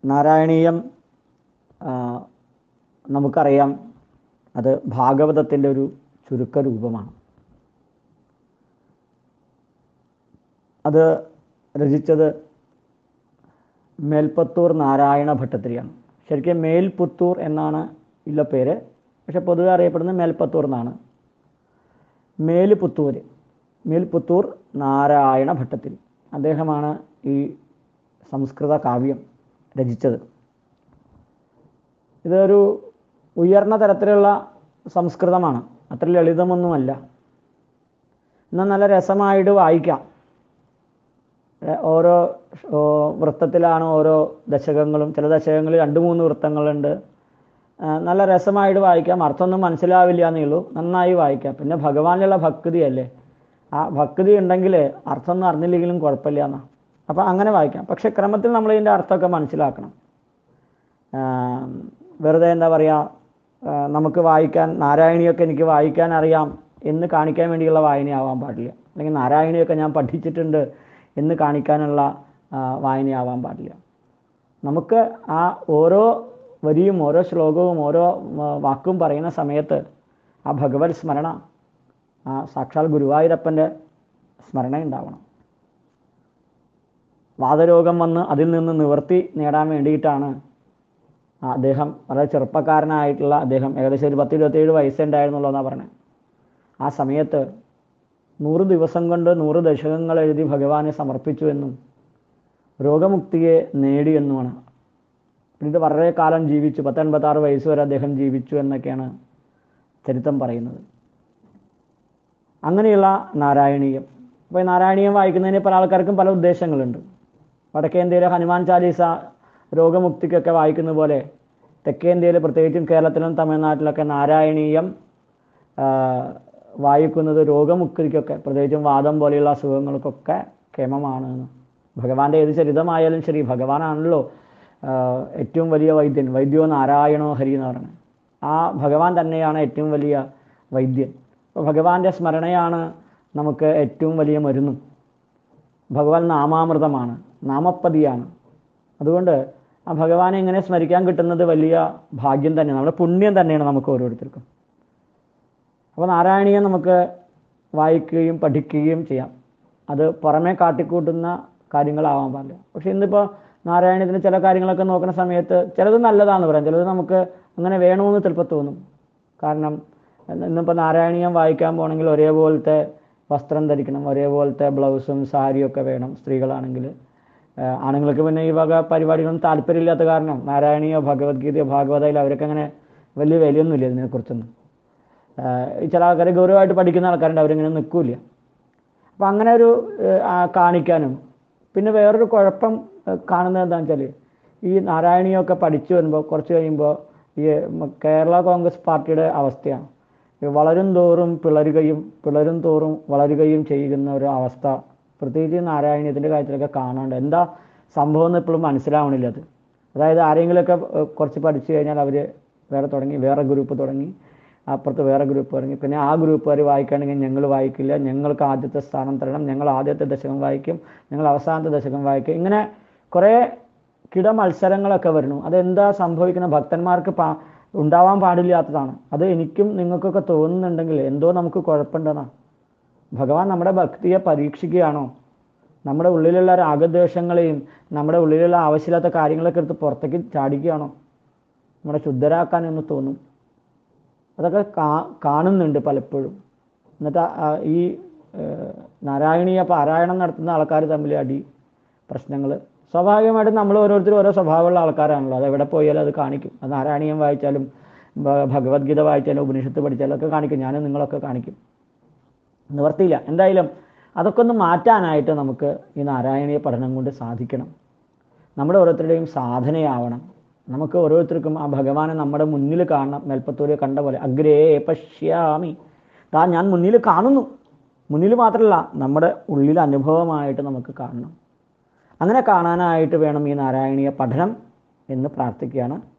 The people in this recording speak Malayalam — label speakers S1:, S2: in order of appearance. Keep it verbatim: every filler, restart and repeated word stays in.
S1: നാരായണീയം നമുക്കറിയാം, അത് ഭാഗവതത്തിൻ്റെ ഒരു ചുരുക്ക രൂപമാണ്. അത് രചിച്ചത് മേൽപ്പത്തൂർ നാരായണ ഭട്ടതിരിയാണ്. ശരിക്കും മേൽപുത്തൂർ എന്നാണ് ഇല്ല പേര്, പക്ഷെ പൊതുവെ അറിയപ്പെടുന്നത് മേൽപ്പത്തൂർ എന്നാണ്. മേൽപുത്തൂർ മേൽപുത്തൂർ നാരായണ ഭട്ടതിരി അദ്ദേഹമാണ് ഈ സംസ്കൃത കാവ്യം രചിച്ചത്. ഇതൊരു ഉയർന്ന തരത്തിലുള്ള സംസ്കൃതമാണ്, അത്ര ലളിതമൊന്നുമല്ല. എന്നാൽ നല്ല രസമായിട്ട് വായിക്കാം. ഓരോ വൃത്തത്തിലാണ് ഓരോ ദശകങ്ങളും, ചില ദശകങ്ങളിൽ രണ്ട് മൂന്ന് വൃത്തങ്ങളുണ്ട്. നല്ല രസമായിട്ട് വായിക്കാം. അർത്ഥമൊന്നും മനസ്സിലാവില്ല എന്നേ ഉള്ളൂ, നന്നായി വായിക്കാം. പിന്നെ ഭഗവാനിലുള്ള ഭക്തിയല്ലേ, ആ ഭക്തി ഉണ്ടെങ്കിൽ അർത്ഥമൊന്നും അറിഞ്ഞില്ലെങ്കിലും കുഴപ്പമില്ല എന്നാണ്. അപ്പോൾ അങ്ങനെ വായിക്കാം. പക്ഷെ ക്രമത്തിൽ നമ്മൾ ഇതിൻ്റെ അർത്ഥമൊക്കെ മനസ്സിലാക്കണം. വെറുതെ എന്താ പറയുക, നമുക്ക് വായിക്കാൻ നാരായണിയൊക്കെ എനിക്ക് വായിക്കാൻ അറിയാം എന്ന് കാണിക്കാൻ വേണ്ടിയുള്ള വായനയാവാൻ പാടില്ല. അല്ലെങ്കിൽ നാരായണിയൊക്കെ ഞാൻ പഠിച്ചിട്ടുണ്ട് എന്ന് കാണിക്കാനുള്ള വായനയാവാൻ പാടില്ല. നമുക്ക് ആ ഓരോ വരിയും ഓരോ ശ്ലോകവും ഓരോ വാക്കും പറയുന്ന സമയത്ത് ആ ഭഗവത് സ്മരണ, ആ സാക്ഷാൽ ഗുരുവായൂരപ്പൻ്റെ സ്മരണ ഉണ്ടാവണം. വാതരോഗം വന്ന് അതിൽ നിന്ന് നിവൃത്തി നേടാൻ വേണ്ടിയിട്ടാണ് അദ്ദേഹം, വളരെ ചെറുപ്പക്കാരനായിട്ടുള്ള അദ്ദേഹം, ഏകദേശം ഒരു പത്ത് ഇരുപത്തേഴ് വയസ്സുണ്ടായിരുന്നുള്ളൂ എന്നാണ് പറഞ്ഞത്. ആ സമയത്ത് നൂറ് ദിവസം കൊണ്ട് നൂറ് ദശകങ്ങൾ എഴുതി ഭഗവാനെ സമർപ്പിച്ചു എന്നും രോഗമുക്തിയെ നേടി എന്നുമാണ്. ഇത് വളരെ കാലം ജീവിച്ചു, പത്തൊൻപത്താറ് വയസ്സ് വരെ അദ്ദേഹം ജീവിച്ചു എന്നൊക്കെയാണ് ചരിത്രം പറയുന്നത്. അങ്ങനെയുള്ള നാരായണീയം. അപ്പോൾ ഈ നാരായണീയം വായിക്കുന്നതിന് പല ആൾക്കാർക്കും പല ഉദ്ദേശങ്ങളുണ്ട്. വടക്കേ ഇന്ത്യയിലെ ഹനുമാൻ ചാലീസ രോഗമുക്തിക്കൊക്കെ വായിക്കുന്ന പോലെ തെക്കേ ഇന്ത്യയിൽ, പ്രത്യേകിച്ചും കേരളത്തിലും തമിഴ്നാട്ടിലൊക്കെ നാരായണീയം വായിക്കുന്നത് രോഗമുക്തിക്കൊക്കെ, പ്രത്യേകിച്ചും വാദം പോലെയുള്ള അസുഖങ്ങൾക്കൊക്കെ ക്ഷേമമാണ്. ഭഗവാന്റെ ഏത് ചരിതമായാലും ശരി, ഭഗവാനാണല്ലോ ഏറ്റവും വലിയ വൈദ്യൻ. വൈദ്യോ നാരായണോ ഹരി എന്ന് പറയുന്നത്. ആ ഭഗവാൻ തന്നെയാണ് ഏറ്റവും വലിയ വൈദ്യൻ. അപ്പോൾ ഭഗവാന്റെ സ്മരണയാണ് നമുക്ക് ഏറ്റവും വലിയ മരുന്നും. ഭഗവാൻ നാമാമൃതമാണ്, നാമപ്പതിയാണ്. അതുകൊണ്ട് ആ ഭഗവാനെ ഇങ്ങനെ സ്മരിക്കാൻ കിട്ടുന്നത് വലിയ ഭാഗ്യം തന്നെയാണ്, നമ്മുടെ പുണ്യം തന്നെയാണ് നമുക്ക് ഓരോരുത്തർക്കും. അപ്പോൾ നാരായണീയം നമുക്ക് വായിക്കുകയും പഠിക്കുകയും ചെയ്യാം. അത് പുറമേ കാട്ടിക്കൂട്ടുന്ന കാര്യങ്ങളാവാൻ പാടില്ല. പക്ഷെ ഇന്നിപ്പോൾ നാരായണീയത്തിന് ചില കാര്യങ്ങളൊക്കെ നോക്കുന്ന സമയത്ത് ചിലത് നല്ലതാണെന്ന് പറയാം, ചിലത് നമുക്ക് അങ്ങനെ വേണമെന്ന് ചിലപ്പോൾ തോന്നും. കാരണം ഇന്നിപ്പോൾ നാരായണീയം വായിക്കാൻ പോകണമെങ്കിൽ ഒരേപോലത്തെ വസ്ത്രം ധരിക്കണം, ഒരേപോലത്തെ ബ്ലൗസും സാരിയൊക്കെ വേണം സ്ത്രീകളാണെങ്കിൽ. ആണുങ്ങൾക്ക് പിന്നെ ഈ വക പരിപാടികളൊന്നും താല്പര്യമില്ലാത്ത കാരണം നാരായണീയോ ഭഗവത്ഗീതയോ ഭാഗവതയിലോ അവരൊക്കെ അങ്ങനെ വലിയ വിലയൊന്നുമില്ല ഇതിനെക്കുറിച്ചൊന്നും. ചില ആൾക്കാർ ഗൗരവമായിട്ട് പഠിക്കുന്ന ആൾക്കാരുണ്ട്, അവരിങ്ങനെ നിൽക്കില്ല. അപ്പം അങ്ങനെ ഒരു കാണിക്കാനും. പിന്നെ വേറൊരു കുഴപ്പം കാണുന്നത് എന്താണെന്ന് വെച്ചാൽ, ഈ നാരായണീയമൊക്കെ പഠിച്ചു വരുമ്പോൾ കുറച്ച് കഴിയുമ്പോൾ ഈ കേരള കോൺഗ്രസ് പാർട്ടിയുടെ അവസ്ഥയാണ്. വളരും തോറും പിളരുകയും പിളരും തോറും വളരുകയും ചെയ്യുന്ന ഒരു അവസ്ഥ പ്രത്യേകിച്ച് നാരായണീയത്തിൻ്റെ കാര്യത്തിലൊക്കെ കാണാണ്ട്. എന്താ സംഭവം എന്ന് ഇപ്പോഴും മനസ്സിലാവണില്ല അത്. അതായത് ആരെങ്കിലുമൊക്കെ കുറച്ച് പഠിച്ചു കഴിഞ്ഞാൽ അവർ വേറെ തുടങ്ങി, വേറെ ഗ്രൂപ്പ് തുടങ്ങി, അപ്പുറത്ത് വേറെ ഗ്രൂപ്പ് തുടങ്ങി, പിന്നെ ആ ഗ്രൂപ്പുകാർ വായിക്കുകയാണെങ്കിൽ ഞങ്ങൾ വായിക്കില്ല, ഞങ്ങൾക്ക് ആദ്യത്തെ സ്ഥാനം തരണം, ഞങ്ങൾ ആദ്യത്തെ ദശകം വായിക്കും, ഞങ്ങൾ അവസാനത്തെ ദശകം വായിക്കും. ഇങ്ങനെ കുറേ കിട മത്സരങ്ങളൊക്കെ വരുന്നു. അതെന്താ സംഭവിക്കുന്ന, ഭക്തന്മാർക്ക് പാ ഉണ്ടാവാൻ പാടില്ലാത്തതാണ്. അത് എനിക്കും നിങ്ങൾക്കൊക്കെ തോന്നുന്നുണ്ടെങ്കിൽ എന്തോ നമുക്ക് കുഴപ്പമുണ്ടെന്നാണ്. ഭഗവാൻ നമ്മുടെ ഭക്തിയെ പരീക്ഷിക്കുകയാണോ? നമ്മുടെ ഉള്ളിലുള്ള രാഗദ്വേഷങ്ങളെയും നമ്മുടെ ഉള്ളിലുള്ള ആവശ്യമില്ലാത്ത കാര്യങ്ങളൊക്കെ എടുത്ത് പുറത്തേക്ക് ചാടിക്കുകയാണോ? നമ്മളെ ശുദ്ധരാക്കാനെന്ന് തോന്നും. അതൊക്കെ കാ കാണുന്നുണ്ട് പലപ്പോഴും. എന്നിട്ട് ഈ നാരായണീയ പാരായണം നടത്തുന്ന ആൾക്കാർ തമ്മിൽ അടി പ്രശ്നങ്ങൾ. സ്വാഭാവികമായിട്ടും നമ്മൾ ഓരോരുത്തരും ഓരോ സ്വഭാവമുള്ള ആൾക്കാരാണല്ലോ. അത് എവിടെ പോയാലും അത് കാണിക്കും. അത് നാരായണീയം വായിച്ചാലും ഭഗവത്ഗീത വായിച്ചാലും ഉപനിഷത്ത് പഠിച്ചാലും ഒക്കെ കാണിക്കും. ഞാനും നിങ്ങളൊക്കെ കാണിക്കും. നിവർത്തിയില്ല. എന്തായാലും അതൊക്കെ ഒന്ന് മാറ്റാനായിട്ട് നമുക്ക് ഈ നാരായണീയ പഠനം കൊണ്ട് സാധിക്കണം. നമ്മുടെ ഓരോരുത്തരുടെയും സാധനയാവണം. നമുക്ക് ഓരോരുത്തർക്കും ആ ഭഗവാനെ നമ്മുടെ മുന്നിൽ കാണണം. മേൽപ്പത്തൂര് കണ്ട പോലെ അഗ്രേ പശ്യാമി, താ ഞാൻ മുന്നിൽ കാണുന്നു. മുന്നിൽ മാത്രമല്ല, നമ്മുടെ ഉള്ളിൽ അനുഭവമായിട്ട് നമുക്ക് കാണണം. അങ്ങനെ കാണാനായിട്ട് വേണം ഈ നാരായണീയ പഠനം എന്ന് പ്രാർത്ഥിക്കുകയാണ്.